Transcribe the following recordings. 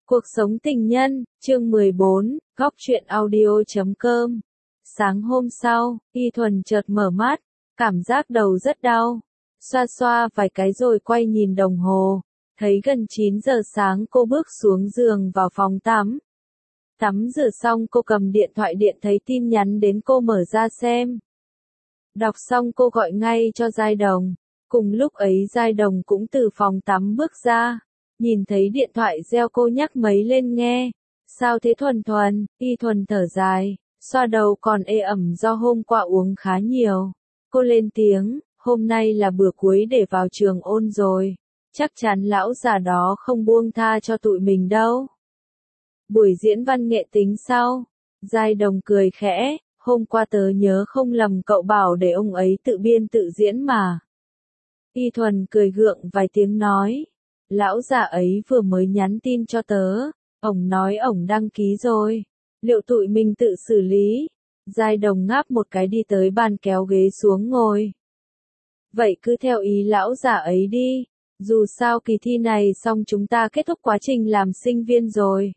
Cuộc sống tình nhân, chương 14, góc truyện audio.com. Sáng hôm sau, Y Thuần chợt mở mắt, cảm giác đầu rất đau. Xoa xoa vài cái rồi quay nhìn đồng hồ, thấy gần 9 giờ sáng. Cô bước xuống giường vào phòng tắm. Tắm rửa xong cô cầm điện thoại điện thấy tin nhắn đến, cô mở ra xem. Đọc xong cô gọi ngay cho Giai Đồng. Cùng lúc ấy Giai Đồng cũng từ phòng tắm bước ra. Nhìn thấy điện thoại reo cô nhắc máy lên nghe. Sao thế Thuần Thuần? Y Thuần thở dài, xoa đầu còn ê ẩm do hôm qua uống khá nhiều. Cô lên tiếng, hôm nay là bữa cuối để vào trường ôn rồi. Chắc chắn lão già đó không buông tha cho tụi mình đâu. Buổi diễn văn nghệ tính sau. Giai Đồng cười khẽ, hôm qua tớ nhớ không lầm cậu bảo để ông ấy tự biên tự diễn mà. Y Thuần cười gượng vài tiếng nói. Lão già ấy vừa mới nhắn tin cho tớ, ổng nói ổng đăng ký rồi, liệu tụi mình tự xử lý? Giai Đồng ngáp một cái đi tới bàn kéo ghế xuống ngồi. Vậy cứ theo ý lão già ấy đi, dù sao kỳ thi này xong chúng ta kết thúc quá trình làm sinh viên rồi.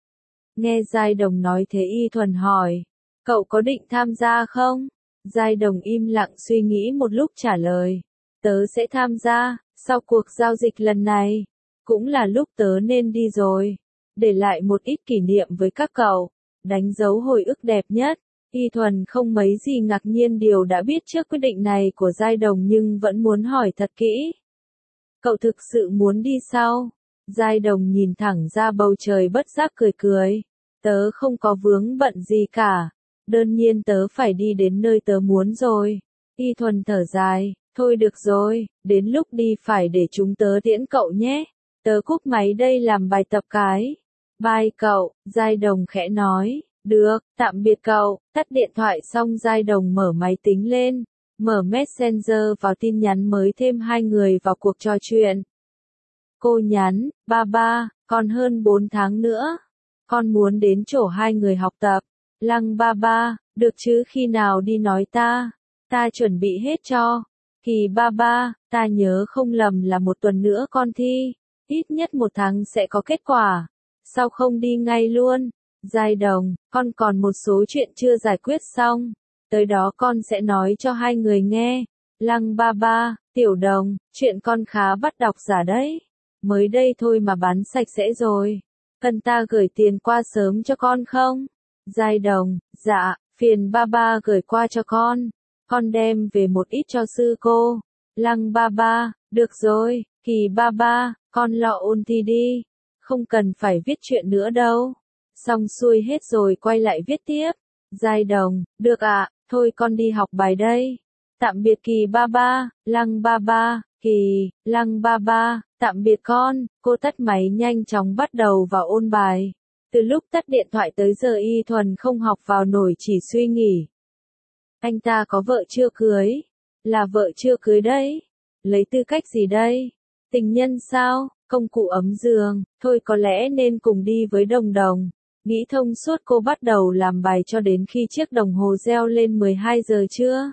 Nghe Giai Đồng nói thế Y Thuần hỏi, cậu có định tham gia không? Giai Đồng im lặng suy nghĩ một lúc trả lời, tớ sẽ tham gia. Sau cuộc giao dịch lần này, cũng là lúc tớ nên đi rồi, để lại một ít kỷ niệm với các cậu, đánh dấu hồi ức đẹp nhất. Y Thuần không mấy gì ngạc nhiên điều đã biết trước quyết định này của Giai Đồng nhưng vẫn muốn hỏi thật kỹ. Cậu thực sự muốn đi sao? Giai Đồng nhìn thẳng ra bầu trời bất giác cười cười. Tớ không có vướng bận gì cả, đơn nhiên tớ phải đi đến nơi tớ muốn rồi. Y Thuần thở dài. Thôi được rồi, đến lúc đi phải để chúng tớ tiễn cậu nhé. Tớ cúp máy đây làm bài tập cái. Bye cậu, Giai Đồng khẽ nói. Được, tạm biệt cậu. Tắt điện thoại xong Giai Đồng mở máy tính lên. Mở Messenger vào tin nhắn mới thêm hai người vào cuộc trò chuyện. Cô nhắn, ba, còn hơn 4 tháng nữa. Con muốn đến chỗ hai người học tập. Lăng ba, được chứ khi nào đi nói ta. Ta chuẩn bị hết cho. Kỳ ba, ta nhớ không lầm là 1 tuần nữa con thi, ít nhất 1 tháng sẽ có kết quả. Sao không đi ngay luôn? Giai Đồng, con còn một số chuyện chưa giải quyết xong, tới đó con sẽ nói cho hai người nghe. Lăng ba, Tiểu Đồng, chuyện con khá bắt đọc giả đấy. Mới đây thôi mà bán sạch sẽ rồi. Cần ta gửi tiền qua sớm cho con không? Giai Đồng, dạ, phiền ba gửi qua cho con. Con đem về một ít cho sư cô. Lăng ba, được rồi, Kỳ ba, con lo ôn thi đi. Không cần phải viết chuyện nữa đâu. Xong xuôi hết rồi quay lại viết tiếp. Giai Đồng, được ạ, thôi con đi học bài đây. Tạm biệt Kỳ ba, Lăng ba, Kỳ, Lăng ba, tạm biệt con. Cô tắt máy nhanh chóng bắt đầu vào ôn bài. Từ lúc tắt điện thoại tới giờ Y Thuần không học vào nổi, chỉ suy nghĩ. Anh ta có vợ chưa cưới? Là vợ chưa cưới đấy. Lấy tư cách gì đây? Tình nhân sao? Công cụ ấm giường? Thôi có lẽ nên cùng đi với Đồng. Nghĩ thông suốt cô bắt đầu làm bài cho đến khi chiếc đồng hồ reo lên 12 giờ trưa.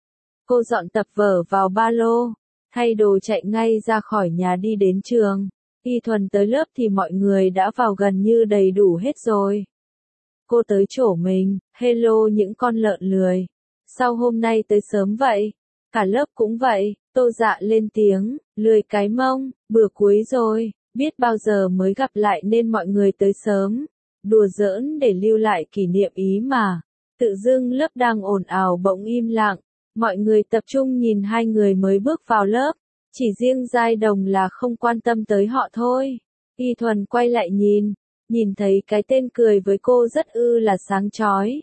Cô dọn tập vở vào ba lô, thay đồ chạy ngay ra khỏi nhà đi đến trường. Y Thuần tới lớp thì mọi người đã vào gần như đầy đủ hết rồi. Cô tới chỗ mình, hello những con lợn lười. Sao hôm nay tới sớm vậy? Cả lớp cũng vậy, Tô Dạ lên tiếng, lười cái mông, bữa cuối rồi, biết bao giờ mới gặp lại nên mọi người tới sớm. Đùa giỡn để lưu lại kỷ niệm ý mà. Tự dưng lớp đang ồn ào bỗng im lặng, mọi người tập trung nhìn hai người mới bước vào lớp. Chỉ riêng Giai Đồng là không quan tâm tới họ thôi. Y Thuần quay lại nhìn thấy cái tên cười với cô rất là sáng chói.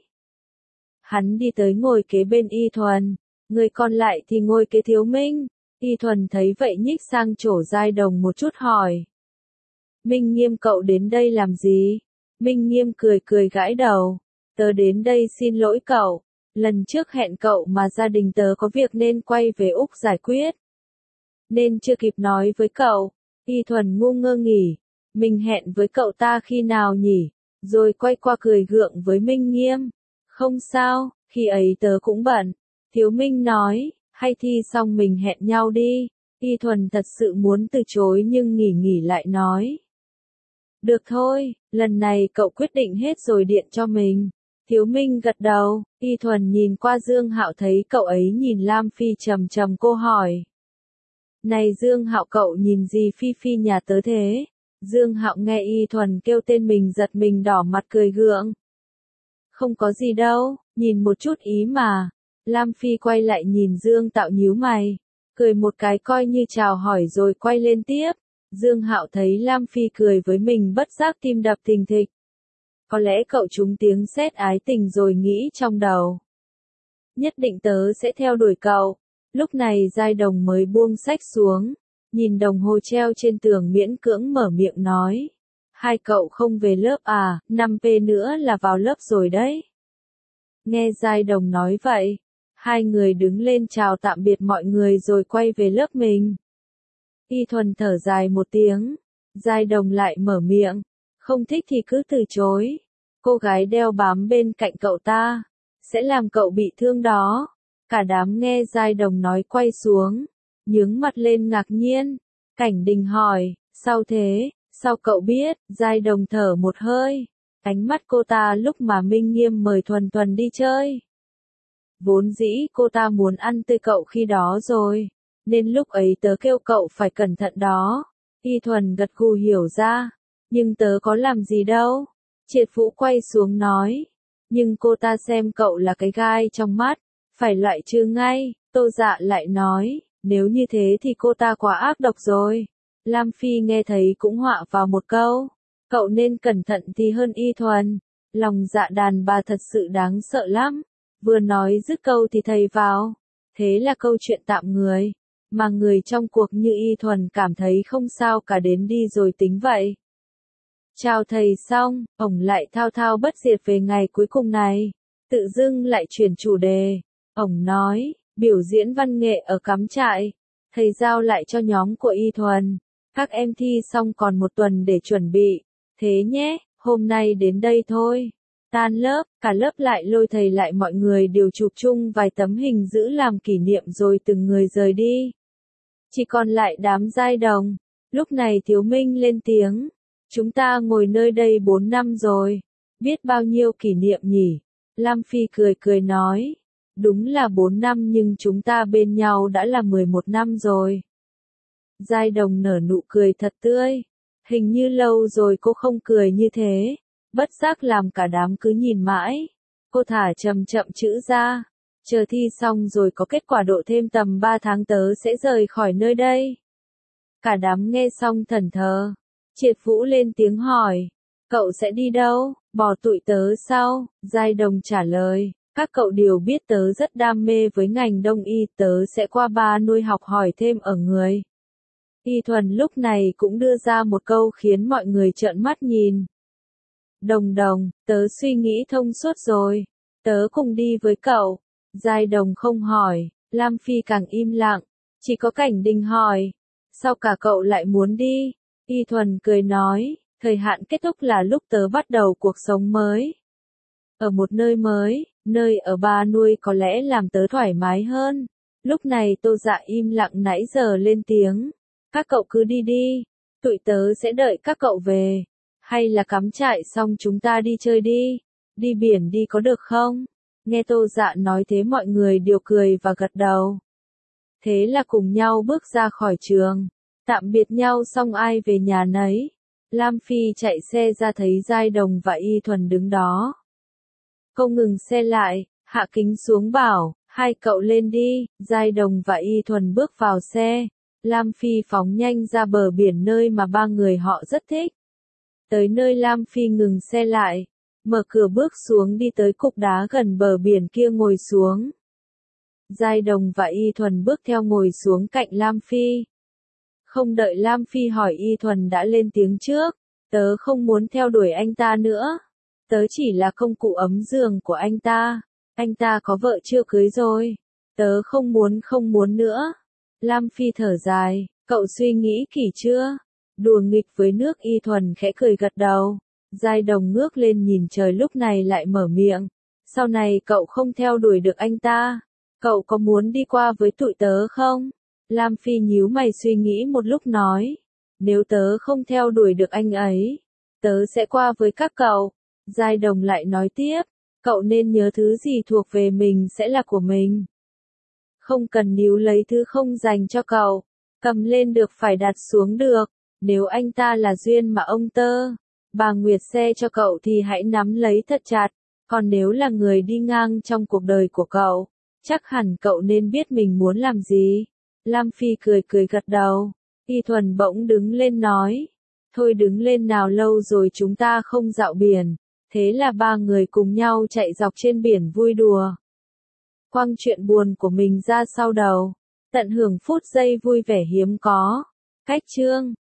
Hắn đi tới ngồi kế bên Y Thuần, người còn lại thì ngồi kế Thiếu Minh. Y Thuần thấy vậy nhích sang chỗ Giai Đồng một chút hỏi. Minh Nghiêm cậu đến đây làm gì? Minh Nghiêm cười gãi đầu. Tớ đến đây xin lỗi cậu. Lần trước hẹn cậu mà gia đình tớ có việc nên quay về Úc giải quyết. Nên chưa kịp nói với cậu. Y Thuần ngu ngơ nghỉ. Mình hẹn với cậu ta khi nào nhỉ? Rồi quay qua cười gượng với Minh Nghiêm. Không sao, khi ấy tớ cũng bận. Thiếu Minh nói, hay thi xong mình hẹn nhau đi. Y Thuần thật sự muốn từ chối nhưng nghỉ lại nói. Được thôi, lần này cậu quyết định hết rồi điện cho mình. Thiếu Minh gật đầu, Y Thuần nhìn qua Dương Hạo thấy cậu ấy nhìn Lam Phi trầm trầm cô hỏi. Này Dương Hạo cậu nhìn gì Phi Phi nhà tớ thế? Dương Hạo nghe Y Thuần kêu tên mình giật mình đỏ mặt cười gượng. Không có gì đâu, nhìn một chút ý mà. Lam Phi quay lại nhìn Dương Tạo nhíu mày, cười một cái coi như chào hỏi rồi quay lên tiếp. Dương Hạo thấy Lam Phi cười với mình bất giác tim đập thình thịch. Có lẽ cậu trúng tiếng sét ái tình rồi nghĩ trong đầu. Nhất định tớ sẽ theo đuổi cậu. Lúc này Giai Đồng mới buông sách xuống, nhìn đồng hồ treo trên tường miễn cưỡng mở miệng nói. Hai cậu không về lớp à, 5P nữa là vào lớp rồi đấy. Nghe Giai Đồng nói vậy, hai người đứng lên chào tạm biệt mọi người rồi quay về lớp mình. Y Thuần thở dài một tiếng, Giai Đồng lại mở miệng, không thích thì cứ từ chối. Cô gái đeo bám bên cạnh cậu ta, sẽ làm cậu bị thương đó. Cả đám nghe Giai Đồng nói quay xuống, nhướng mặt lên ngạc nhiên. Cảnh Đình hỏi, sao thế, sao cậu biết? Giai Đồng thở một hơi, ánh mắt cô ta lúc mà Minh Nghiêm mời Thuần Thuần đi chơi. Vốn dĩ cô ta muốn ăn tươi cậu khi đó rồi, nên lúc ấy tớ kêu cậu phải cẩn thận đó. Y Thuần gật gù hiểu ra, nhưng tớ có làm gì đâu. Triệt Vũ quay xuống nói, nhưng cô ta xem cậu là cái gai trong mắt, phải loại trừ ngay. Tô Dạ lại nói, nếu như thế thì cô ta quá ác độc rồi. Lam Phi nghe thấy cũng họa vào một câu, cậu nên cẩn thận thì hơn Y Thuần. Lòng dạ đàn bà thật sự đáng sợ lắm. Vừa nói dứt câu thì thầy vào. Thế là câu chuyện tạm người, mà người trong cuộc như Y Thuần cảm thấy không sao cả đến đi rồi tính vậy. Chào thầy xong, ổng lại thao thao bất diệt về ngày cuối cùng này. Tự dưng lại chuyển chủ đề. Ổng nói, biểu diễn văn nghệ ở cắm trại. Thầy giao lại cho nhóm của Y Thuần. Các em thi xong còn một tuần để chuẩn bị. Thế nhé, hôm nay đến đây thôi. Tan lớp, cả lớp lại lôi thầy lại mọi người đều chụp chung vài tấm hình giữ làm kỷ niệm rồi từng người rời đi. Chỉ còn lại đám Giai Đồng. Lúc này Thiếu Minh lên tiếng. Chúng ta ngồi nơi đây 4 năm rồi. Biết bao nhiêu kỷ niệm nhỉ? Lam Phi cười cười nói. Đúng là 4 năm nhưng chúng ta bên nhau đã là 11 năm rồi. Giai Đồng nở nụ cười thật tươi. Hình như lâu rồi cô không cười như thế. Bất giác làm cả đám cứ nhìn mãi. Cô thả chậm chậm chữ ra. Chờ thi xong rồi có kết quả độ thêm tầm 3 tháng tớ sẽ rời khỏi nơi đây. Cả đám nghe xong thẫn thờ. Triệt Vũ lên tiếng hỏi. Cậu sẽ đi đâu? Bỏ tụi tớ sao? Giai Đồng trả lời. Các cậu đều biết tớ rất đam mê với ngành đông y, tớ sẽ qua ba nuôi học hỏi thêm ở người. Y Thuần lúc này cũng đưa ra một câu khiến mọi người trợn mắt nhìn. Đồng Đồng, tớ suy nghĩ thông suốt rồi. Tớ cùng đi với cậu. Giai Đồng không hỏi, Lam Phi càng im lặng. Chỉ có Cảnh Đình hỏi. Sao cả cậu lại muốn đi? Y Thuần cười nói, thời hạn kết thúc là lúc tớ bắt đầu cuộc sống mới. Ở một nơi mới, nơi ở ba nuôi có lẽ làm tớ thoải mái hơn. Lúc này Tô Dạ im lặng nãy giờ lên tiếng. Các cậu cứ đi đi, tụi tớ sẽ đợi các cậu về. Hay là cắm trại xong chúng ta đi chơi đi, đi biển đi có được không? Nghe Tô Dạ nói thế mọi người đều cười và gật đầu. Thế là cùng nhau bước ra khỏi trường, tạm biệt nhau xong ai về nhà nấy. Lam Phi chạy xe ra thấy Giai Đồng và Y Thuần đứng đó. Cô ngừng xe lại, hạ kính xuống bảo, hai cậu lên đi. Giai Đồng và Y Thuần bước vào xe. Lam Phi phóng nhanh ra bờ biển nơi mà ba người họ rất thích. Tới nơi Lam Phi ngừng xe lại, mở cửa bước xuống đi tới cục đá gần bờ biển kia ngồi xuống. Giai Đồng và Y Thuần bước theo ngồi xuống cạnh Lam Phi. Không đợi Lam Phi hỏi Y Thuần đã lên tiếng trước, tớ không muốn theo đuổi anh ta nữa. Tớ chỉ là công cụ ấm giường của anh ta có vợ chưa cưới rồi. Tớ không muốn nữa. Lam Phi thở dài, cậu suy nghĩ kỹ chưa? Đùa nghịch với nước. Y Thuần khẽ cười gật đầu. Giai Đồng ngước lên nhìn trời lúc này lại mở miệng. Sau này cậu không theo đuổi được anh ta, cậu có muốn đi qua với tụi tớ không? Lam Phi nhíu mày suy nghĩ một lúc nói. Nếu tớ không theo đuổi được anh ấy, Tớ sẽ qua với các cậu. Giai Đồng lại nói tiếp, cậu nên nhớ thứ gì thuộc về mình sẽ là của mình. Không cần níu lấy thứ không dành cho cậu. Cầm lên được phải đặt xuống được. Nếu anh ta là duyên mà ông tơ, bà Nguyệt xe cho cậu thì hãy nắm lấy thật chặt. Còn nếu là người đi ngang trong cuộc đời của cậu, chắc hẳn cậu nên biết mình muốn làm gì. Lam Phi cười cười gật đầu. Y Thuần bỗng đứng lên nói. Thôi đứng lên nào, lâu rồi chúng ta không dạo biển. Thế là ba người cùng nhau chạy dọc trên biển vui đùa. Quăng chuyện buồn của mình ra sau đầu. Tận hưởng phút giây vui vẻ hiếm có. Cách chương